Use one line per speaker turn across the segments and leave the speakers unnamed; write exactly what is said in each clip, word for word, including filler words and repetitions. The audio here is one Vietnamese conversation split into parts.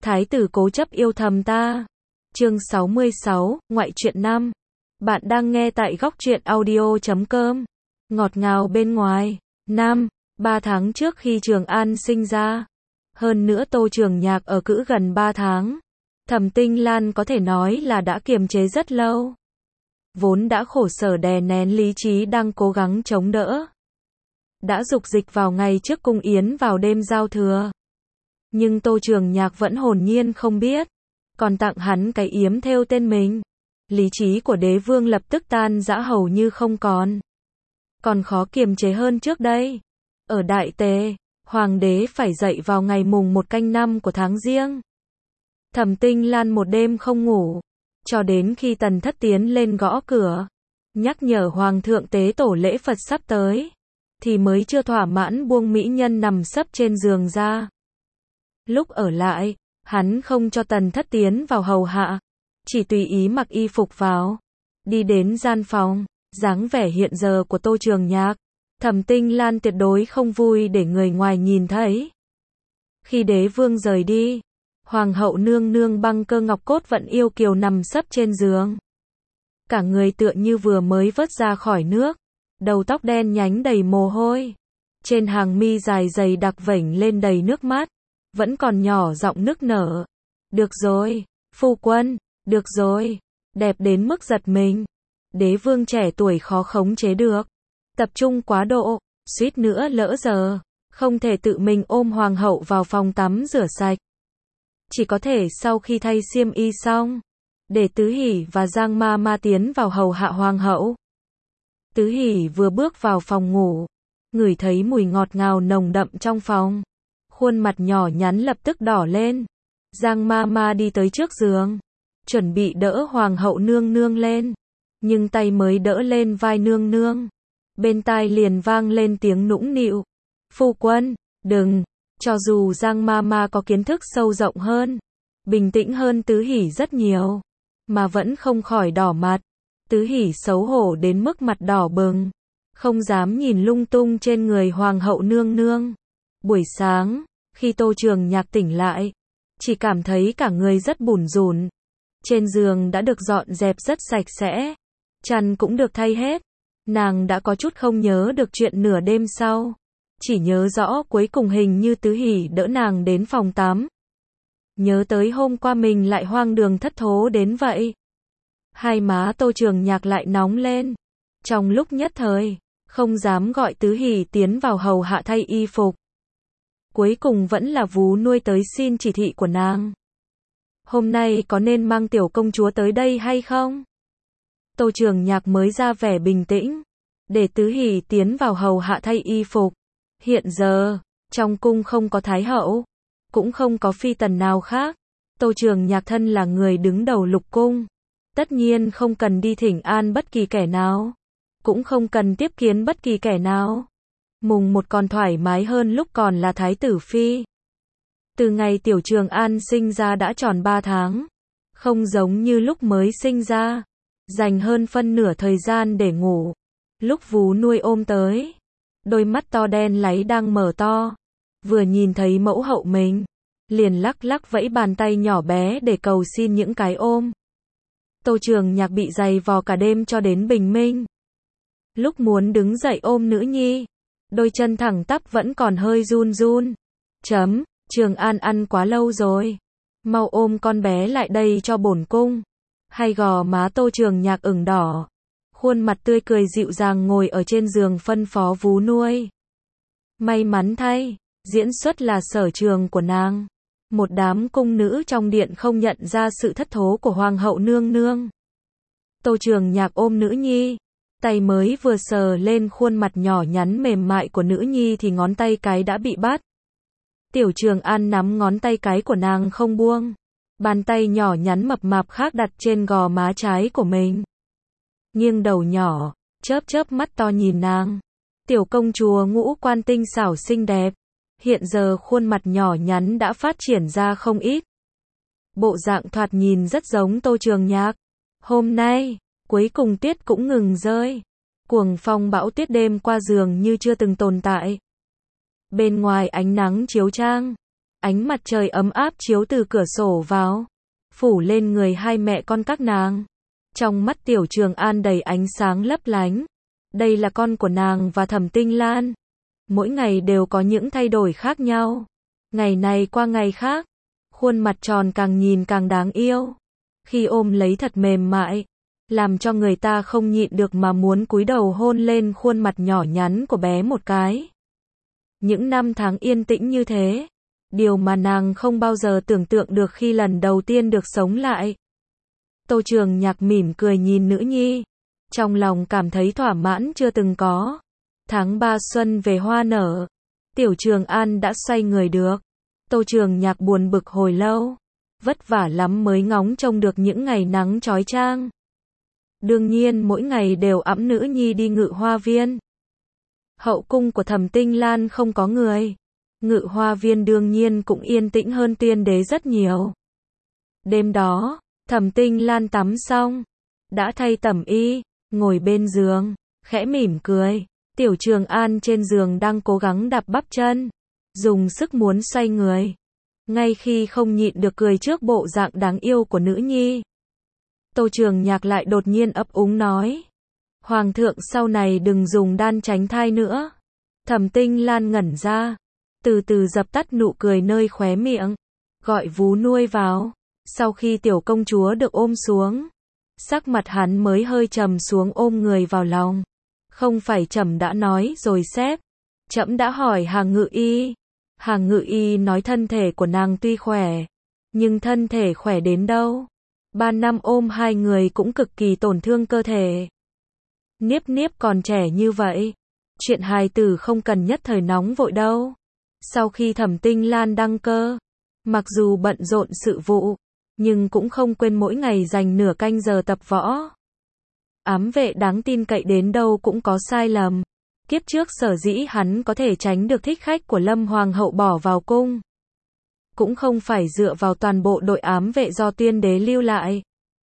Thái tử cố chấp yêu thầm ta. Chương sáu mươi sáu, ngoại truyện năm. Bạn đang nghe tại góc truyện audio chấm com. Ngọt ngào bên ngoài. Năm, ba tháng trước khi Trường An sinh ra. Hơn nữa Tô Trường Nhạc ở cữ gần ba tháng. Thẩm Tinh Lan có thể nói là đã kiềm chế rất lâu. Vốn đã khổ sở đè nén lý trí đang cố gắng chống đỡ. Đã dục dịch vào ngày trước cung yến vào đêm giao thừa. Nhưng Tô Trường Nhạc vẫn hồn nhiên không biết. Còn tặng hắn cái yếm thêu tên mình. Lý trí của đế vương lập tức tan rã hầu như không còn. Còn khó kiềm chế hơn trước đây. Ở Đại Tề, hoàng đế phải dậy vào ngày mùng một canh năm của tháng Giêng. Thẩm Tinh Lan một đêm không ngủ. Cho đến khi Tần Thất tiến lên gõ cửa. Nhắc nhở hoàng thượng tế tổ lễ Phật sắp tới. Thì mới chưa thỏa mãn buông mỹ nhân nằm sấp trên giường ra. Lúc ở lại, hắn không cho Tần Thất tiến vào hầu hạ. Chỉ tùy ý mặc y phục vào. Đi đến gian phòng, dáng vẻ hiện giờ của Tô Trường Nhạc. Thẩm Tinh Lan tuyệt đối không vui để người ngoài nhìn thấy. Khi đế vương rời đi, hoàng hậu nương nương băng cơ ngọc cốt vẫn yêu kiều nằm sấp trên giường. Cả người tựa như vừa mới vớt ra khỏi nước. Đầu tóc đen nhánh đầy mồ hôi. Trên hàng mi dài dày đặc vểnh lên đầy nước mắt. Vẫn còn nhỏ giọng nức nở. Được rồi, phu quân, được rồi. Đẹp đến mức giật mình. Đế vương trẻ tuổi khó khống chế được. Tập trung quá độ, suýt nữa lỡ giờ. Không thể tự mình ôm hoàng hậu vào phòng tắm rửa sạch. Chỉ có thể sau khi thay xiêm y xong. Để Tứ Hỷ và Giang Ma Ma tiến vào hầu hạ hoàng hậu. Tứ Hỷ vừa bước vào phòng ngủ. Ngửi thấy mùi ngọt ngào nồng đậm trong phòng. Khuôn mặt nhỏ nhắn lập tức đỏ lên. Giang Ma Ma đi tới trước giường. Chuẩn bị đỡ hoàng hậu nương nương lên. Nhưng tay mới đỡ lên vai nương nương. Bên tai liền vang lên tiếng nũng nịu. Phu quân, đừng. Cho dù Giang Ma Ma có kiến thức sâu rộng hơn. Bình tĩnh hơn Tứ Hỷ rất nhiều. Mà vẫn không khỏi đỏ mặt. Tứ Hỷ xấu hổ đến mức mặt đỏ bừng. Không dám nhìn lung tung trên người hoàng hậu nương nương. Buổi sáng, khi Tô Trường Nhạc tỉnh lại, chỉ cảm thấy cả người rất bủn rủn. Trên giường đã được dọn dẹp rất sạch sẽ. Chăn cũng được thay hết. Nàng đã có chút không nhớ được chuyện nửa đêm sau. Chỉ nhớ rõ cuối cùng hình như Tứ Hỷ đỡ nàng đến phòng tắm. Nhớ tới hôm qua mình lại hoang đường thất thố đến vậy. Hai má Tô Trường Nhạc lại nóng lên. Trong lúc nhất thời, không dám gọi Tứ Hỷ tiến vào hầu hạ thay y phục. Cuối cùng vẫn là vú nuôi tới xin chỉ thị của nàng. Hôm nay có nên mang tiểu công chúa tới đây hay không? Tô Trường Nhạc mới ra vẻ bình tĩnh. Để Tứ Hỷ tiến vào hầu hạ thay y phục. Hiện giờ, trong cung không có thái hậu. Cũng không có phi tần nào khác. Tô Trường Nhạc thân là người đứng đầu lục cung. Tất nhiên không cần đi thỉnh an bất kỳ kẻ nào. Cũng không cần tiếp kiến bất kỳ kẻ nào. Mùng một còn thoải mái hơn lúc còn là thái tử phi. Từ ngày Tiểu Trường An sinh ra đã tròn ba tháng. Không giống như lúc mới sinh ra. Dành hơn phân nửa thời gian để ngủ. Lúc vú nuôi ôm tới. Đôi mắt to đen láy đang mở to. Vừa nhìn thấy mẫu hậu mình. Liền lắc lắc vẫy bàn tay nhỏ bé để cầu xin những cái ôm. Tô Trường Nhạc bị giày vò cả đêm cho đến bình minh. Lúc muốn đứng dậy ôm nữ nhi. Đôi chân thẳng tắp vẫn còn hơi run run. Chấm, Trường An ăn quá lâu rồi. Mau ôm con bé lại đây cho bổn cung. Hay gò má Tô Trường Nhạc ửng đỏ. Khuôn mặt tươi cười dịu dàng ngồi ở trên giường phân phó vú nuôi. May mắn thay, diễn xuất là sở trường của nàng. Một đám cung nữ trong điện không nhận ra sự thất thố của hoàng hậu nương nương. Tô Trường Nhạc ôm nữ nhi. Tay mới vừa sờ lên khuôn mặt nhỏ nhắn mềm mại của nữ nhi thì ngón tay cái đã bị bắt. Tiểu Trường An nắm ngón tay cái của nàng không buông. Bàn tay nhỏ nhắn mập mạp khác đặt trên gò má trái của mình. Nghiêng đầu nhỏ, chớp chớp mắt to nhìn nàng. Tiểu công chúa ngũ quan tinh xảo xinh đẹp. Hiện giờ khuôn mặt nhỏ nhắn đã phát triển ra không ít. Bộ dạng thoạt nhìn rất giống Tô Trường Nhạc. Hôm nay, cuối cùng tuyết cũng ngừng rơi. Cuồng phong bão tuyết đêm qua dường như chưa từng tồn tại. Bên ngoài ánh nắng chiếu chang. Ánh mặt trời ấm áp chiếu từ cửa sổ vào, phủ lên người hai mẹ con các nàng. Trong mắt Tiểu Trường An đầy ánh sáng lấp lánh. Đây là con của nàng và Thẩm Tinh Lan. Mỗi ngày đều có những thay đổi khác nhau. Ngày này qua ngày khác, khuôn mặt tròn càng nhìn càng đáng yêu. Khi ôm lấy thật mềm mại, làm cho người ta không nhịn được mà muốn cúi đầu hôn lên khuôn mặt nhỏ nhắn của bé một cái. Những năm tháng yên tĩnh như thế, điều mà nàng không bao giờ tưởng tượng được khi lần đầu tiên được sống lại. Tô Trường Nhạc mỉm cười nhìn nữ nhi, trong lòng cảm thấy thỏa mãn chưa từng có. Tháng ba xuân về hoa nở, Tiểu Trường An đã xoay người được. Tô Trường Nhạc buồn bực hồi lâu, vất vả lắm mới ngóng trông được những ngày nắng chói chang. Đương nhiên mỗi ngày đều ẵm nữ nhi đi Ngự Hoa Viên. Hậu cung của Thẩm Tinh Lan không có người. Ngự Hoa Viên đương nhiên cũng yên tĩnh hơn Tiên Đế rất nhiều. Đêm đó, Thẩm Tinh Lan tắm xong, đã thay tẩm y, ngồi bên giường, khẽ mỉm cười. Tiểu Trường An trên giường đang cố gắng đạp bắp chân, dùng sức muốn xoay người. Ngay khi không nhịn được cười trước bộ dạng đáng yêu của nữ nhi, Tô Trường Nhạc lại đột nhiên ấp úng nói: Hoàng thượng sau này đừng dùng đan tránh thai nữa. Thẩm Tinh Lan ngẩn ra, từ từ dập tắt nụ cười nơi khóe miệng, gọi vú nuôi vào. Sau khi tiểu công chúa được ôm xuống, sắc mặt hắn mới hơi trầm xuống ôm người vào lòng. Không phải trẫm đã nói rồi sếp. Trẫm đã hỏi Hàng Ngự Y. Hàng Ngự Y nói thân thể của nàng tuy khỏe, nhưng thân thể khỏe đến đâu. Ba năm ôm hai người cũng cực kỳ tổn thương cơ thể. Niếp Niếp còn trẻ như vậy, chuyện hài tử không cần nhất thời nóng vội đâu. Sau khi Thẩm Tinh Lan đăng cơ, mặc dù bận rộn sự vụ, nhưng cũng không quên mỗi ngày dành nửa canh giờ tập võ. Ám vệ đáng tin cậy đến đâu cũng có sai lầm. Kiếp trước sở dĩ hắn có thể tránh được thích khách của Lâm Hoàng hậu bỏ vào cung, cũng không phải dựa vào toàn bộ đội ám vệ do Tuyên Đế lưu lại.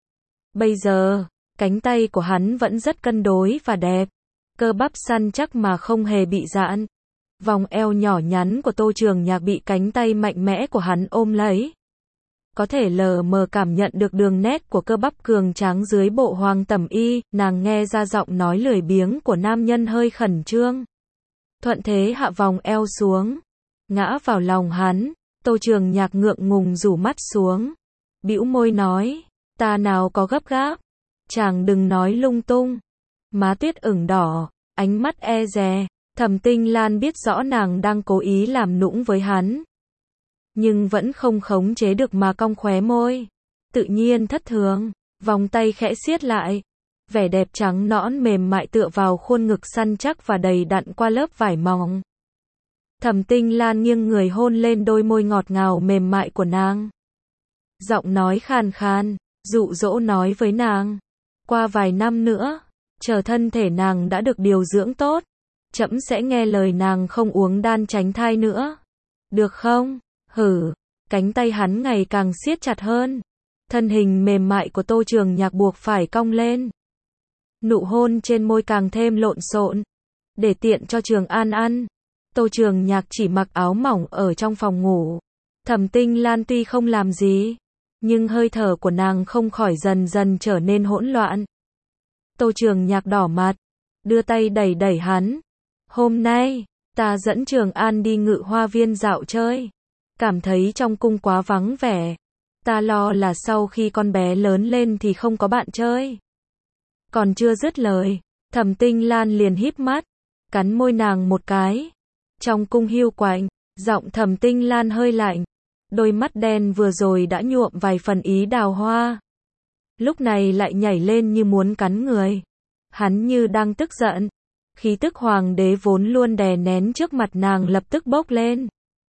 Bây giờ, cánh tay của hắn vẫn rất cân đối và đẹp, cơ bắp săn chắc mà không hề bị giãn. Vòng eo nhỏ nhắn của Tô Trường Nhạc bị cánh tay mạnh mẽ của hắn ôm lấy. Có thể lờ mờ cảm nhận được đường nét của cơ bắp cường tráng dưới bộ hoàng tẩm y, nàng nghe ra giọng nói lười biếng của nam nhân hơi khẩn trương. Thuận thế hạ vòng eo xuống, ngã vào lòng hắn. Tô Trường Nhạc ngượng ngùng rủ mắt xuống, bĩu môi nói: Ta nào có gấp gáp, chàng đừng nói lung tung. Má Tuyết ửng đỏ, ánh mắt e dè. Thẩm Tinh Lan biết rõ nàng đang cố ý làm nũng với hắn, nhưng vẫn không khống chế được mà cong khóe môi, tự nhiên thất thường. Vòng tay khẽ siết lại, vẻ đẹp trắng nõn mềm mại tựa vào khuôn ngực săn chắc và đầy đặn qua lớp vải mỏng. Thẩm Tinh Lan nghiêng người hôn lên đôi môi ngọt ngào mềm mại của nàng. Giọng nói khàn khàn, dụ dỗ nói với nàng: Qua vài năm nữa, chờ thân thể nàng đã được điều dưỡng tốt, trẫm sẽ nghe lời nàng không uống đan tránh thai nữa. Được không? Hử. Cánh tay hắn ngày càng siết chặt hơn. Thân hình mềm mại của Tô Trường Nhạc buộc phải cong lên. Nụ hôn trên môi càng thêm lộn xộn. Để tiện cho Trường An ăn, Tô Trường Nhạc chỉ mặc áo mỏng ở trong phòng ngủ. Thẩm Tinh Lan tuy không làm gì, nhưng hơi thở của nàng không khỏi dần dần trở nên hỗn loạn. Tô Trường Nhạc đỏ mặt, đưa tay đẩy đẩy hắn. Hôm nay, ta dẫn Trường An đi Ngự Hoa Viên dạo chơi. Cảm thấy trong cung quá vắng vẻ. Ta lo là sau khi con bé lớn lên thì không có bạn chơi. Còn chưa dứt lời, Thẩm Tinh Lan liền híp mắt, cắn môi nàng một cái. Trong cung hiu quạnh, giọng Thẩm Tinh Lan hơi lạnh. Đôi mắt đen vừa rồi đã nhuộm vài phần ý đào hoa, lúc này lại nhảy lên như muốn cắn người. Hắn như đang tức giận. Khí tức hoàng đế vốn luôn đè nén trước mặt nàng lập tức bốc lên.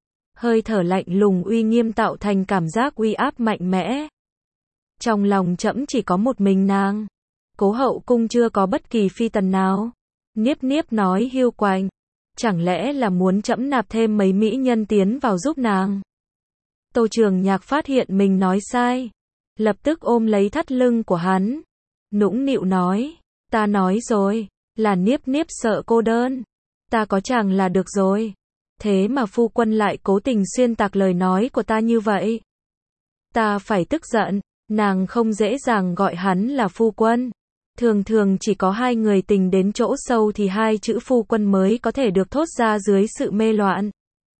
Hơi thở lạnh lùng uy nghiêm tạo thành cảm giác uy áp mạnh mẽ. Trong lòng trẫm chỉ có một mình nàng. Cố hậu cung chưa có bất kỳ phi tần nào. Niếp Niếp nói hiu quạnh. Chẳng lẽ là muốn trẫm nạp thêm mấy mỹ nhân tiến vào giúp nàng? Tô Trường Nhạc phát hiện mình nói sai, lập tức ôm lấy thắt lưng của hắn, nũng nịu nói: Ta nói rồi, là Niếp Niếp sợ cô đơn. Ta có chàng là được rồi. Thế mà phu quân lại cố tình xuyên tạc lời nói của ta như vậy. Ta phải tức giận, nàng không dễ dàng gọi hắn là phu quân. Thường thường chỉ có hai người tình đến chỗ sâu thì hai chữ phu quân mới có thể được thốt ra dưới sự mê loạn.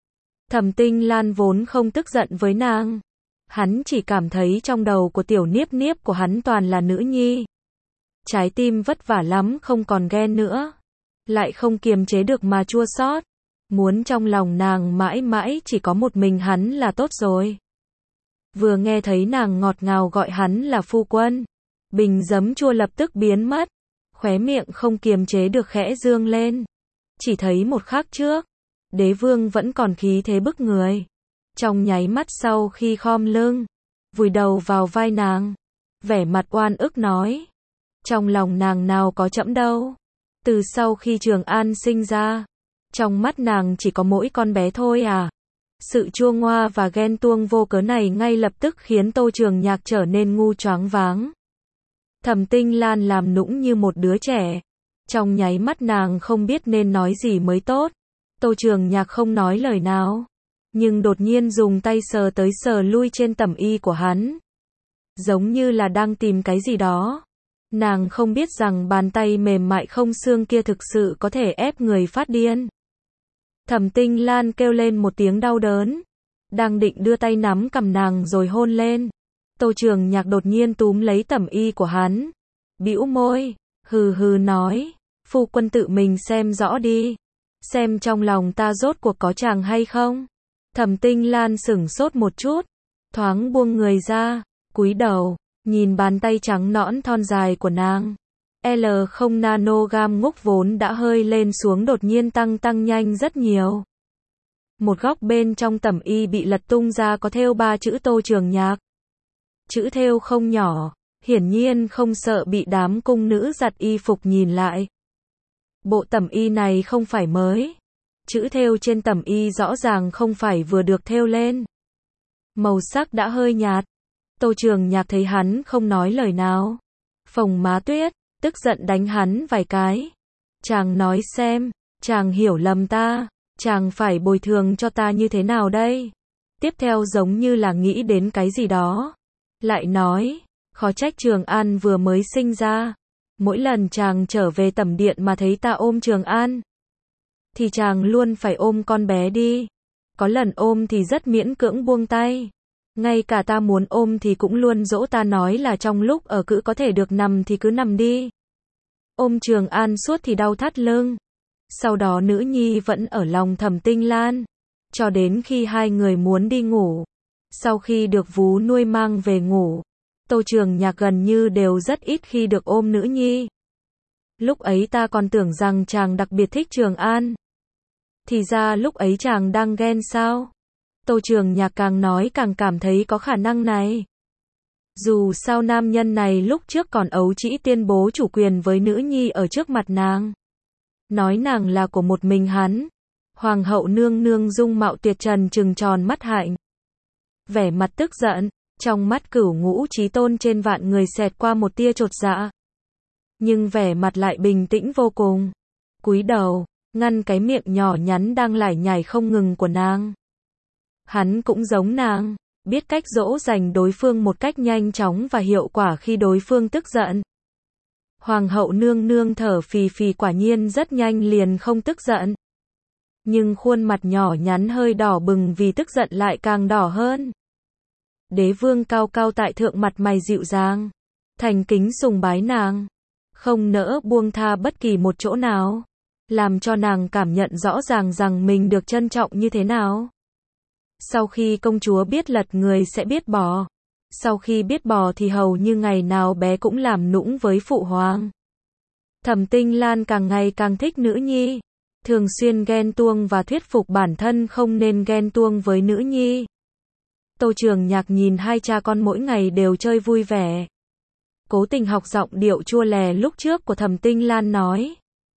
Thẩm Tinh Lan vốn không tức giận với nàng. Hắn chỉ cảm thấy trong đầu của tiểu niếp niếp của hắn toàn là nữ nhi. Trái tim vất vả lắm không còn ghen nữa. Lại không kiềm chế được mà chua xót. Muốn trong lòng nàng mãi mãi chỉ có một mình hắn là tốt rồi. Vừa nghe thấy nàng ngọt ngào gọi hắn là phu quân. Bình giấm chua lập tức biến mất. Khóe miệng không kiềm chế được khẽ dương lên. Chỉ thấy một khắc trước. Đế vương vẫn còn khí thế bức người. Trong nháy mắt sau khi khom lưng. Vùi đầu vào vai nàng. Vẻ mặt oan ức nói. Trong lòng nàng nào có trẫm đâu. Từ sau khi Trường An sinh ra. Trong mắt nàng chỉ có mỗi con bé thôi à. Sự chua ngoa và ghen tuông vô cớ này ngay lập tức khiến Tô Trường Nhạc trở nên ngu choáng váng. Thẩm Tinh Lan làm nũng như một đứa trẻ. Trong nháy mắt nàng không biết nên nói gì mới tốt. Tô Trường Nhạc không nói lời nào. Nhưng đột nhiên dùng tay sờ tới sờ lui trên tẩm y của hắn. Giống như là đang tìm cái gì đó. Nàng không biết rằng bàn tay mềm mại không xương kia thực sự có thể ép người phát điên. Thẩm Tinh Lan kêu lên một tiếng đau đớn. Đang định đưa tay nắm cầm nàng rồi hôn lên. Tô Trường Nhạc đột nhiên túm lấy tẩm y của hắn. Bĩu môi, hừ hừ nói. Phu quân tự mình xem rõ đi. Xem trong lòng ta rốt cuộc có chàng hay không. Thẩm Tinh Lan sửng sốt một chút. Thoáng buông người ra. Cúi đầu. Nhìn bàn tay trắng nõn thon dài của nàng. L không nanogam ngúc vốn đã hơi lên xuống đột nhiên tăng tăng nhanh rất nhiều. Một góc bên trong tẩm y bị lật tung ra có thêu ba chữ Tô Trường Nhạc. Chữ thêu không nhỏ, hiển nhiên không sợ bị đám cung nữ giặt y phục nhìn lại. Bộ tẩm y này không phải mới. Chữ thêu trên tẩm y rõ ràng không phải vừa được thêu lên. Màu sắc đã hơi nhạt. Tô Trường Nhạc thấy hắn không nói lời nào. Phồng má tuyết, tức giận đánh hắn vài cái. Chàng nói xem, chàng hiểu lầm ta, chàng phải bồi thường cho ta như thế nào đây? Tiếp theo giống như là nghĩ đến cái gì đó. Lại nói, khó trách Trường An vừa mới sinh ra. Mỗi lần chàng trở về tẩm điện mà thấy ta ôm Trường An. Thì chàng luôn phải ôm con bé đi. Có lần ôm thì rất miễn cưỡng buông tay. Ngay cả ta muốn ôm thì cũng luôn dỗ ta nói là trong lúc ở cữ có thể được nằm thì cứ nằm đi. Ôm Trường An suốt thì đau thắt lưng. Sau đó nữ nhi vẫn ở lòng Thẩm Tinh Lan. Cho đến khi hai người muốn đi ngủ. Sau khi được vú nuôi mang về ngủ. Tô Trường Nhạc gần như đều rất ít khi được ôm nữ nhi. Lúc ấy ta còn tưởng rằng chàng đặc biệt thích Trường An. Thì ra lúc ấy chàng đang ghen sao? Tô Trường Nhạc càng nói càng cảm thấy có khả năng này. Dù sao nam nhân này lúc trước còn ấu trĩ tuyên bố chủ quyền với nữ nhi ở trước mặt nàng. Nói nàng là của một mình hắn. Hoàng hậu nương nương dung mạo tuyệt trần trừng tròn mắt hạnh. Vẻ mặt tức giận, trong mắt Cửu Ngũ Chí Tôn trên vạn người xẹt qua một tia chột dạ. Nhưng vẻ mặt lại bình tĩnh vô cùng. Cúi đầu, ngăn cái miệng nhỏ nhắn đang lải nhải không ngừng của nàng. Hắn cũng giống nàng, biết cách dỗ dành đối phương một cách nhanh chóng và hiệu quả khi đối phương tức giận. Hoàng hậu nương nương thở phì phì quả nhiên rất nhanh liền không tức giận. Nhưng khuôn mặt nhỏ nhắn hơi đỏ bừng vì tức giận lại càng đỏ hơn. Đế vương cao cao tại thượng mặt mày dịu dàng, thành kính sùng bái nàng, không nỡ buông tha bất kỳ một chỗ nào, làm cho nàng cảm nhận rõ ràng rằng mình được trân trọng như thế nào. Sau khi công chúa biết lật người sẽ biết bò. Sau khi biết bò thì hầu như ngày nào bé cũng làm nũng với phụ hoàng. Thẩm Tinh Lan càng ngày càng thích nữ nhi. Thường xuyên ghen tuông và thuyết phục bản thân không nên ghen tuông với nữ nhi. Tô Trường Nhạc nhìn hai cha con mỗi ngày đều chơi vui vẻ. Cố tình học giọng điệu chua lè lúc trước của Thẩm Tinh Lan nói.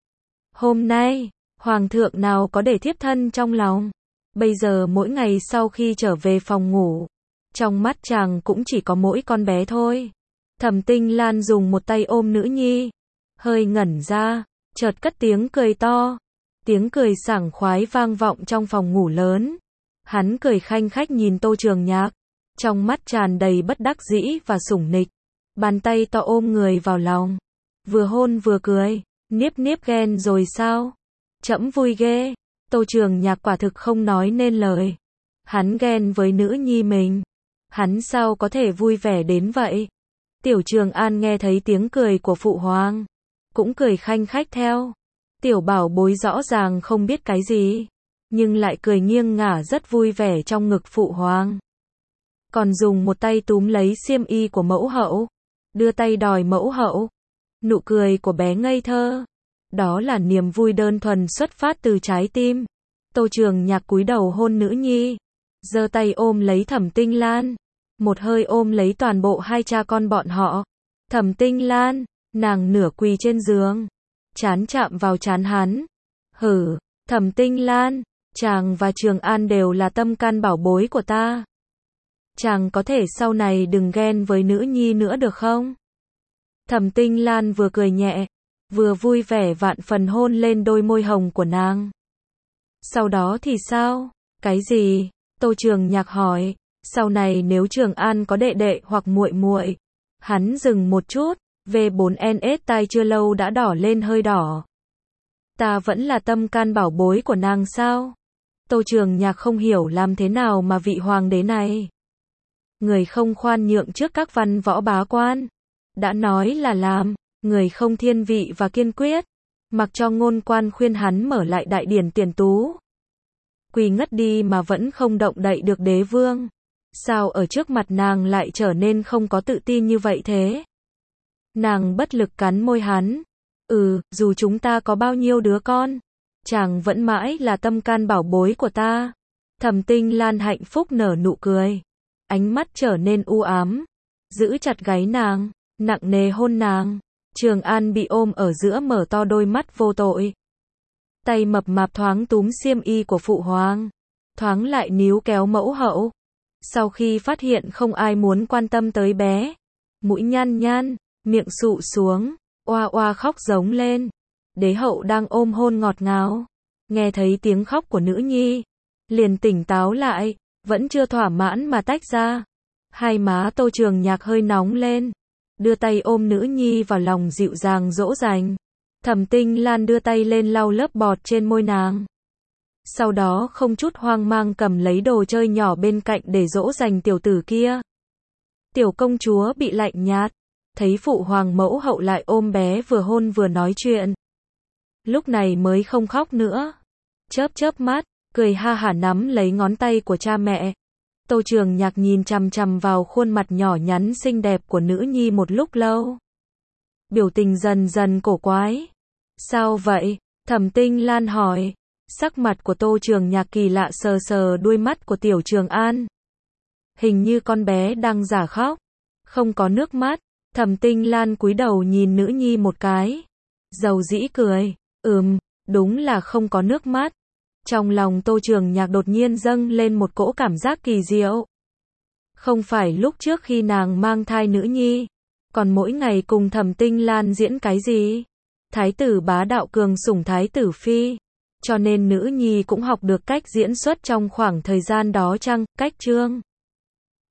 Hôm nay, hoàng thượng nào có để thiếp thân trong lòng. Bây giờ mỗi ngày sau khi trở về phòng ngủ, trong mắt chàng cũng chỉ có mỗi con bé thôi. Thẩm Tinh Lan dùng một tay ôm nữ nhi, hơi ngẩn ra, chợt cất tiếng cười to. Tiếng cười sảng khoái vang vọng trong phòng ngủ lớn. Hắn cười khanh khách nhìn Tô Trường Nhạc, trong mắt tràn đầy bất đắc dĩ và sủng nịch. Bàn tay to ôm người vào lòng, vừa hôn vừa cười, niếp niếp ghen rồi sao? Trẫm vui ghê. Tô Trường Nhạc quả thực không nói nên lời. Hắn ghen với nữ nhi mình. Hắn sao có thể vui vẻ đến vậy? Tiểu Trường An nghe thấy tiếng cười của phụ hoàng, cũng cười khanh khách theo. Tiểu bảo bối rõ ràng không biết cái gì, nhưng lại cười nghiêng ngả rất vui vẻ trong ngực phụ hoàng. Còn dùng một tay túm lấy xiêm y của mẫu hậu, đưa tay đòi mẫu hậu. Nụ cười của bé ngây thơ, đó là niềm vui đơn thuần xuất phát từ trái tim. Tô Trường Nhạc cúi đầu hôn nữ nhi, giơ tay ôm lấy Thẩm Tinh Lan, một hơi ôm lấy toàn bộ hai cha con bọn họ. Thẩm Tinh Lan, nàng nửa quỳ trên giường, trán chạm vào trán hắn. Hử, Thẩm Tinh Lan, chàng và Trường An đều là tâm can bảo bối của ta. Chàng có thể sau này đừng ghen với nữ nhi nữa được không? Thẩm Tinh Lan vừa cười nhẹ, vừa vui vẻ vạn phần hôn lên đôi môi hồng của nàng. Sau đó thì sao? Cái gì? Tô Trường Nhạc hỏi. Sau này nếu Trường An có đệ đệ hoặc muội muội. Hắn dừng một chút, V bốn N S tai chưa lâu đã đỏ lên hơi đỏ. Ta vẫn là tâm can bảo bối của nàng sao? Tô Trường Nhạc không hiểu làm thế nào mà vị hoàng đế này, người không khoan nhượng trước các văn võ bá quan, đã nói là làm, người không thiên vị và kiên quyết, mặc cho ngôn quan khuyên hắn mở lại đại điển tiền tú. Quỳ ngất đi mà vẫn không động đậy được đế vương. Sao ở trước mặt nàng lại trở nên không có tự tin như vậy thế? Nàng bất lực cắn môi hắn. Ừ, dù chúng ta có bao nhiêu đứa con, chàng vẫn mãi là tâm can bảo bối của ta. Thẩm Tinh Lan hạnh phúc nở nụ cười, ánh mắt trở nên u ám, giữ chặt gáy nàng, nặng nề hôn nàng. Trường An bị ôm ở giữa mở to đôi mắt vô tội. Tay mập mạp thoáng túm xiêm y của phụ hoàng, thoáng lại níu kéo mẫu hậu. Sau khi phát hiện không ai muốn quan tâm tới bé, mũi nhăn nhăn, miệng sụ xuống, oa oa khóc giống lên. Đế hậu đang ôm hôn ngọt ngào, nghe thấy tiếng khóc của nữ nhi, liền tỉnh táo lại, vẫn chưa thỏa mãn mà tách ra. Hai má Tô Trường Nhạc hơi nóng lên, đưa tay ôm nữ nhi vào lòng dịu dàng dỗ dành. Thẩm Tinh Lan đưa tay lên lau lớp bọt trên môi nàng. Sau đó không chút hoang mang cầm lấy đồ chơi nhỏ bên cạnh để dỗ dành tiểu tử kia. Tiểu công chúa bị lạnh nhạt, thấy phụ hoàng mẫu hậu lại ôm bé vừa hôn vừa nói chuyện. Lúc này mới không khóc nữa. Chớp chớp mắt, cười ha hả nắm lấy ngón tay của cha mẹ. Tô Trường Nhạc nhìn chằm chằm vào khuôn mặt nhỏ nhắn xinh đẹp của nữ nhi một lúc lâu. Biểu tình dần dần cổ quái. Sao vậy? Thẩm Tinh Lan hỏi. Sắc mặt của Tô Trường Nhạc kỳ lạ sờ sờ đuôi mắt của Tiểu Trường An. Hình như con bé đang giả khóc. Không có nước mắt. Thẩm Tinh Lan cúi đầu nhìn nữ nhi một cái. Dầu dĩ cười. Ừm, đúng là không có nước mắt. Trong lòng Tô Trường Nhạc đột nhiên dâng lên một cỗ cảm giác kỳ diệu. Không phải lúc trước khi nàng mang thai nữ nhi, còn mỗi ngày cùng Thẩm Tinh Lan diễn cái gì? Thái tử bá đạo cường sủng thái tử phi. Cho nên nữ nhi cũng học được cách diễn xuất trong khoảng thời gian đó chăng? Cách chương